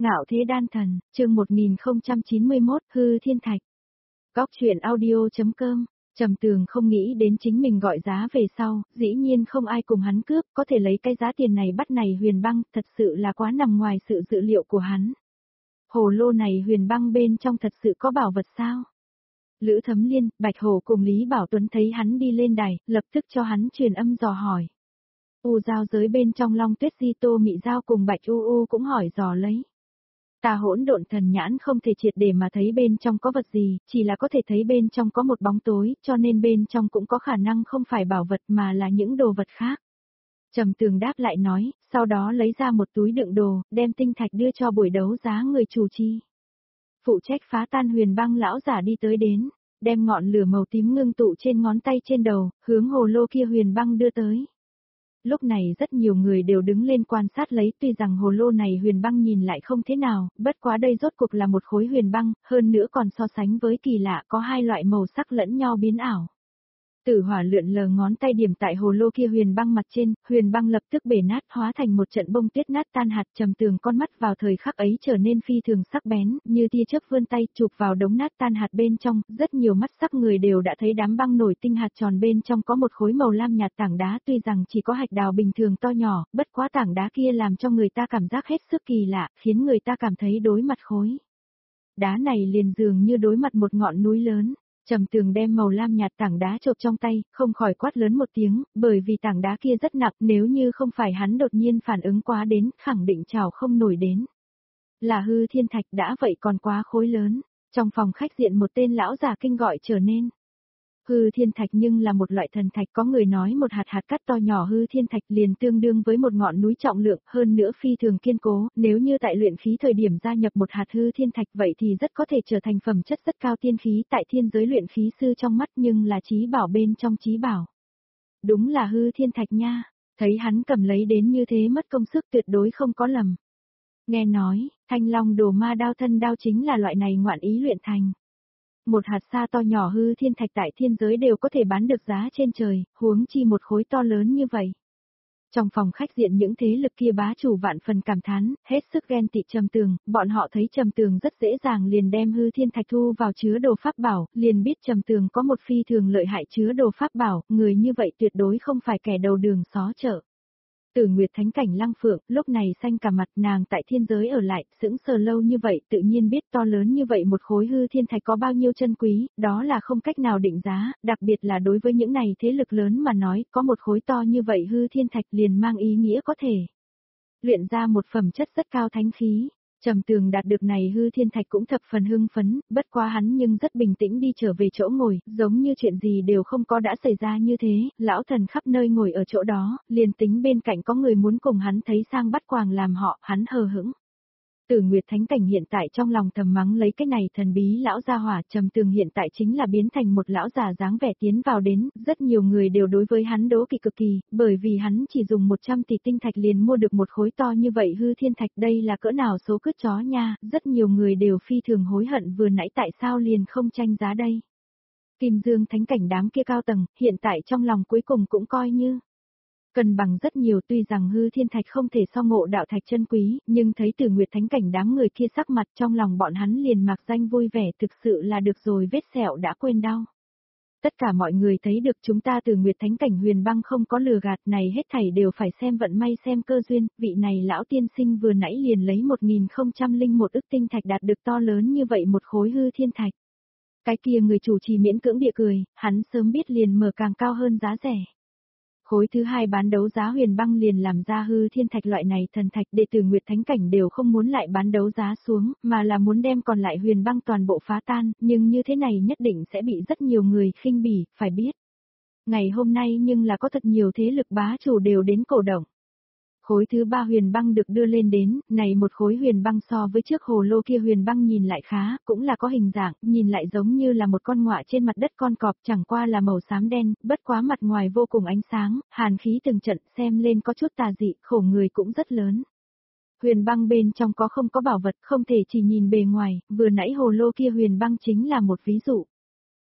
Ngạo Thế Đan Thần, chương 1091, Hư Thiên Thạch. Góc truyện audio.com. Trầm Tường không nghĩ đến chính mình gọi giá về sau, dĩ nhiên không ai cùng hắn cướp, có thể lấy cái giá tiền này bắt này Huyền Băng, thật sự là quá nằm ngoài sự dự liệu của hắn. Hồ lô này Huyền Băng bên trong thật sự có bảo vật sao? Lữ Thấm Liên, Bạch Hổ cùng Lý Bảo Tuấn thấy hắn đi lên đài, lập tức cho hắn truyền âm dò hỏi. U giao giới bên trong Long Tuyết Di Tô Mị Giao cùng Bạch U cũng hỏi dò lấy. Ta Hỗn Độn Thần nhãn không thể triệt để mà thấy bên trong có vật gì, chỉ là có thể thấy bên trong có một bóng tối, cho nên bên trong cũng có khả năng không phải bảo vật mà là những đồ vật khác. Trầm Tường đáp lại nói, sau đó lấy ra một túi đựng đồ, đem tinh thạch đưa cho buổi đấu giá người chủ trì. Phụ trách phá tan Huyền Băng lão giả đi tới đến, đem ngọn lửa màu tím ngưng tụ trên ngón tay trên đầu, hướng hồ lô kia Huyền Băng đưa tới. Lúc này rất nhiều người đều đứng lên quan sát lấy, tuy rằng hồ lô này Huyền Băng nhìn lại không thế nào, bất quá đây rốt cuộc là một khối Huyền Băng, hơn nữa còn so sánh với kỳ lạ có hai loại màu sắc lẫn nhau biến ảo. Tử hỏa lượn lờ ngón tay điểm tại hồ lô kia Huyền Băng mặt trên, Huyền Băng lập tức bể nát hóa thành một trận bông tuyết nát tan hạt. Trầm Tường con mắt vào thời khắc ấy trở nên phi thường sắc bén, như tia chớp vươn tay chụp vào đống nát tan hạt bên trong, rất nhiều mắt sắc người đều đã thấy đám băng nổi tinh hạt tròn bên trong có một khối màu lam nhạt tảng đá, tuy rằng chỉ có hạch đào bình thường to nhỏ, bất quá tảng đá kia làm cho người ta cảm giác hết sức kỳ lạ, khiến người ta cảm thấy đối mặt khối đá này liền dường như đối mặt một ngọn núi lớn. Trầm Tường đem màu lam nhạt tảng đá chộp trong tay, không khỏi quát lớn một tiếng, bởi vì tảng đá kia rất nặng, nếu như không phải hắn đột nhiên phản ứng quá đến, khẳng định chảo không nổi đến. Là hư thiên thạch đã vậy còn quá khối lớn, trong phòng khách diện một tên lão già kinh gọi trở nên. Hư thiên thạch nhưng là một loại thần thạch, có người nói một hạt hạt cát to nhỏ hư thiên thạch liền tương đương với một ngọn núi trọng lượng, hơn nữa phi thường kiên cố, nếu như tại luyện khí thời điểm gia nhập một hạt hư thiên thạch vậy thì rất có thể trở thành phẩm chất rất cao tiên khí tại thiên giới luyện khí sư trong mắt, nhưng là chí bảo bên trong chí bảo. Đúng là hư thiên thạch nha, thấy hắn cầm lấy đến như thế mất công sức tuyệt đối không có lầm. Nghe nói, Thanh Long Đồ Ma Đao thân đao chính là loại này ngoạn ý luyện thành. Một hạt sa to nhỏ hư thiên thạch tại thiên giới đều có thể bán được giá trên trời, huống chi một khối to lớn như vậy. Trong phòng khách diện những thế lực kia bá chủ vạn phần cảm thán, hết sức ghen tị Trầm Tường, bọn họ thấy Trầm Tường rất dễ dàng liền đem hư thiên thạch thu vào chứa đồ pháp bảo, liền biết Trầm Tường có một phi thường lợi hại chứa đồ pháp bảo, người như vậy tuyệt đối không phải kẻ đầu đường xó chợ. Tử Nguyệt Thánh Cảnh Lăng Phượng, lúc này xanh cả mặt, nàng tại thiên giới ở lại, sững sờ lâu như vậy, tự nhiên biết to lớn như vậy một khối hư thiên thạch có bao nhiêu chân quý, đó là không cách nào định giá, đặc biệt là đối với những này thế lực lớn mà nói, có một khối to như vậy hư thiên thạch liền mang ý nghĩa có thể luyện ra một phẩm chất rất cao thánh khí. Trầm Tường đạt được này hư thiên thạch cũng thập phần hưng phấn, bất quá hắn nhưng rất bình tĩnh đi trở về chỗ ngồi, giống như chuyện gì đều không có đã xảy ra như thế, lão thần khắp nơi ngồi ở chỗ đó, liền tính bên cạnh có người muốn cùng hắn thấy sang bắt quàng làm họ, hắn hờ hững. Tử Nguyệt Thánh Cảnh hiện tại trong lòng thầm mắng lấy cái này thần bí lão gia hỏa. Trầm Tường hiện tại chính là biến thành một lão già dáng vẻ tiến vào đến, rất nhiều người đều đối với hắn đố kỵ cực kỳ, bởi vì hắn chỉ dùng 100 tỷ tinh thạch liền mua được một khối to như vậy hư thiên thạch, đây là cỡ nào số cứt chó nha, rất nhiều người đều phi thường hối hận vừa nãy tại sao liền không tranh giá đây. Kim Dương Thánh Cảnh đám kia cao tầng, hiện tại trong lòng cuối cùng cũng coi như cân bằng rất nhiều, tuy rằng hư thiên thạch không thể so ngộ đạo thạch chân quý, nhưng thấy Tử Nguyệt Thánh Cảnh đám người kia sắc mặt trong lòng bọn hắn liền mạc danh vui vẻ, thực sự là được rồi, vết sẹo đã quên đau. Tất cả mọi người thấy được chúng ta Tử Nguyệt Thánh Cảnh Huyền Băng không có lừa gạt, này hết thảy đều phải xem vận may xem cơ duyên, vị này lão tiên sinh vừa nãy liền lấy 1001 ức tinh thạch đạt được to lớn như vậy một khối hư thiên thạch. Cái kia người chủ trì miễn cưỡng địa cười, hắn sớm biết liền mở càng cao hơn giá rẻ. Khối thứ hai bán đấu giá Huyền Băng liền làm ra hư thiên thạch loại này thần thạch, đệ tử Nguyệt Thánh Cảnh đều không muốn lại bán đấu giá xuống, mà là muốn đem còn lại Huyền Băng toàn bộ phá tan, nhưng như thế này nhất định sẽ bị rất nhiều người khinh bỉ, phải biết. Ngày hôm nay nhưng là có thật nhiều thế lực bá chủ đều đến cổ động. Khối thứ ba Huyền Băng được đưa lên đến, này một khối Huyền Băng so với trước hồ lô kia Huyền Băng nhìn lại khá, cũng là có hình dạng, nhìn lại giống như là một con ngọa trên mặt đất con cọp, chẳng qua là màu xám đen, bất quá mặt ngoài vô cùng ánh sáng, hàn khí từng trận, xem lên có chút tà dị, khổ người cũng rất lớn. Huyền Băng bên trong có không có bảo vật, không thể chỉ nhìn bề ngoài, vừa nãy hồ lô kia Huyền Băng chính là một ví dụ.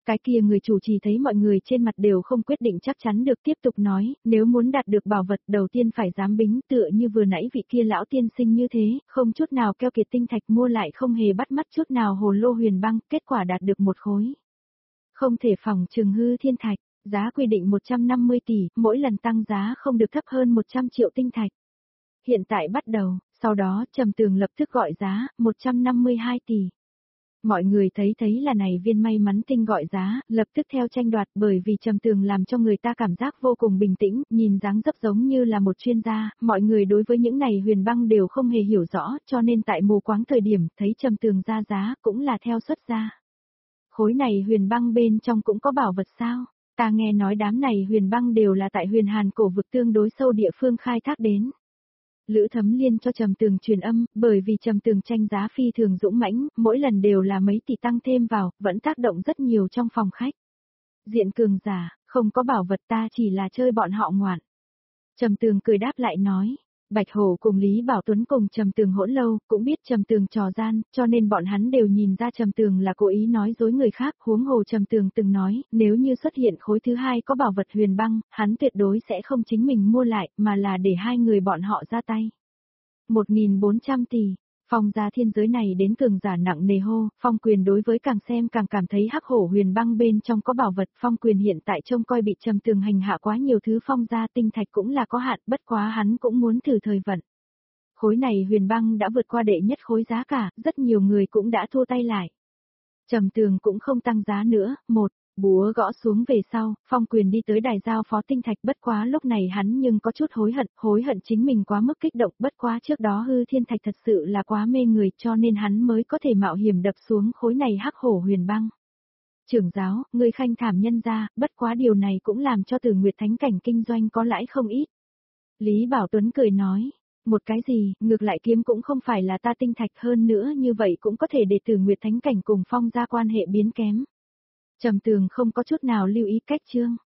Cái kia người chủ trì thấy mọi người trên mặt đều không quyết định chắc chắn được tiếp tục nói, nếu muốn đạt được bảo vật đầu tiên phải dám bính tựa như vừa nãy vị kia lão tiên sinh như thế, không chút nào keo kiệt tinh thạch mua lại không hề bắt mắt chút nào hồ lô huyền băng, kết quả đạt được một khối. Không thể phòng trừng hư thiên thạch, giá quy định 150 tỷ, mỗi lần tăng giá không được thấp hơn 100 triệu tinh thạch. Hiện tại bắt đầu, sau đó Trầm Tường lập tức gọi giá, 152 tỷ. Mọi người thấy là này viên may mắn tinh gọi giá, lập tức theo tranh đoạt bởi vì Trầm Tường làm cho người ta cảm giác vô cùng bình tĩnh, nhìn dáng dấp giống như là một chuyên gia, mọi người đối với những này huyền băng đều không hề hiểu rõ, cho nên tại mù quáng thời điểm thấy Trầm Tường ra giá cũng là theo xuất ra. Khối này huyền băng bên trong cũng có bảo vật sao? Ta nghe nói đám này huyền băng đều là tại huyền hàn cổ vực tương đối sâu địa phương khai thác đến. Lữ Thấm Liên cho Trầm Tường truyền âm, bởi vì Trầm Tường tranh giá phi thường dũng mãnh, mỗi lần đều là mấy tỷ tăng thêm vào, vẫn tác động rất nhiều trong phòng khách. Diện cường giả, không có bảo vật ta chỉ là chơi bọn họ ngoạn. Trầm Tường cười đáp lại nói, Bạch Hổ cùng Lý Bảo Tuấn cùng Trầm Tường hỗn lâu, cũng biết Trầm Tường trò gian, cho nên bọn hắn đều nhìn ra Trầm Tường là cố ý nói dối người khác, huống hồ Trầm Tường từng nói, nếu như xuất hiện khối thứ hai có bảo vật huyền băng, hắn tuyệt đối sẽ không chính mình mua lại, mà là để hai người bọn họ ra tay. 1.400 tỷ. Phong gia thiên giới này đến cường giả nặng nề hô, Phong Quyền đối với càng xem càng cảm thấy hắc hổ huyền băng bên trong có bảo vật, Phong Quyền hiện tại trông coi bị Trầm Tường hành hạ quá nhiều thứ, Phong gia tinh thạch cũng là có hạn, bất quá hắn cũng muốn thử thời vận. Khối này huyền băng đã vượt qua đệ nhất khối giá cả, rất nhiều người cũng đã thua tay lại. Trầm Tường cũng không tăng giá nữa, búa gõ xuống về sau, Phong Quyền đi tới đài giao phó tinh thạch, bất quá lúc này hắn nhưng có chút hối hận chính mình quá mức kích động, bất quá trước đó hư thiên thạch thật sự là quá mê người cho nên hắn mới có thể mạo hiểm đập xuống khối này hắc hổ huyền băng. Trưởng giáo, người khanh thảm nhân ra, bất quá điều này cũng làm cho Tử Nguyệt Thánh cảnh kinh doanh có lãi không ít. Lý Bảo Tuấn cười nói, một cái gì, ngược lại kiếm cũng không phải là ta tinh thạch, hơn nữa như vậy cũng có thể để Tử Nguyệt Thánh cảnh cùng Phong gia quan hệ biến kém. Trầm Tường không có chút nào lưu ý cách chương.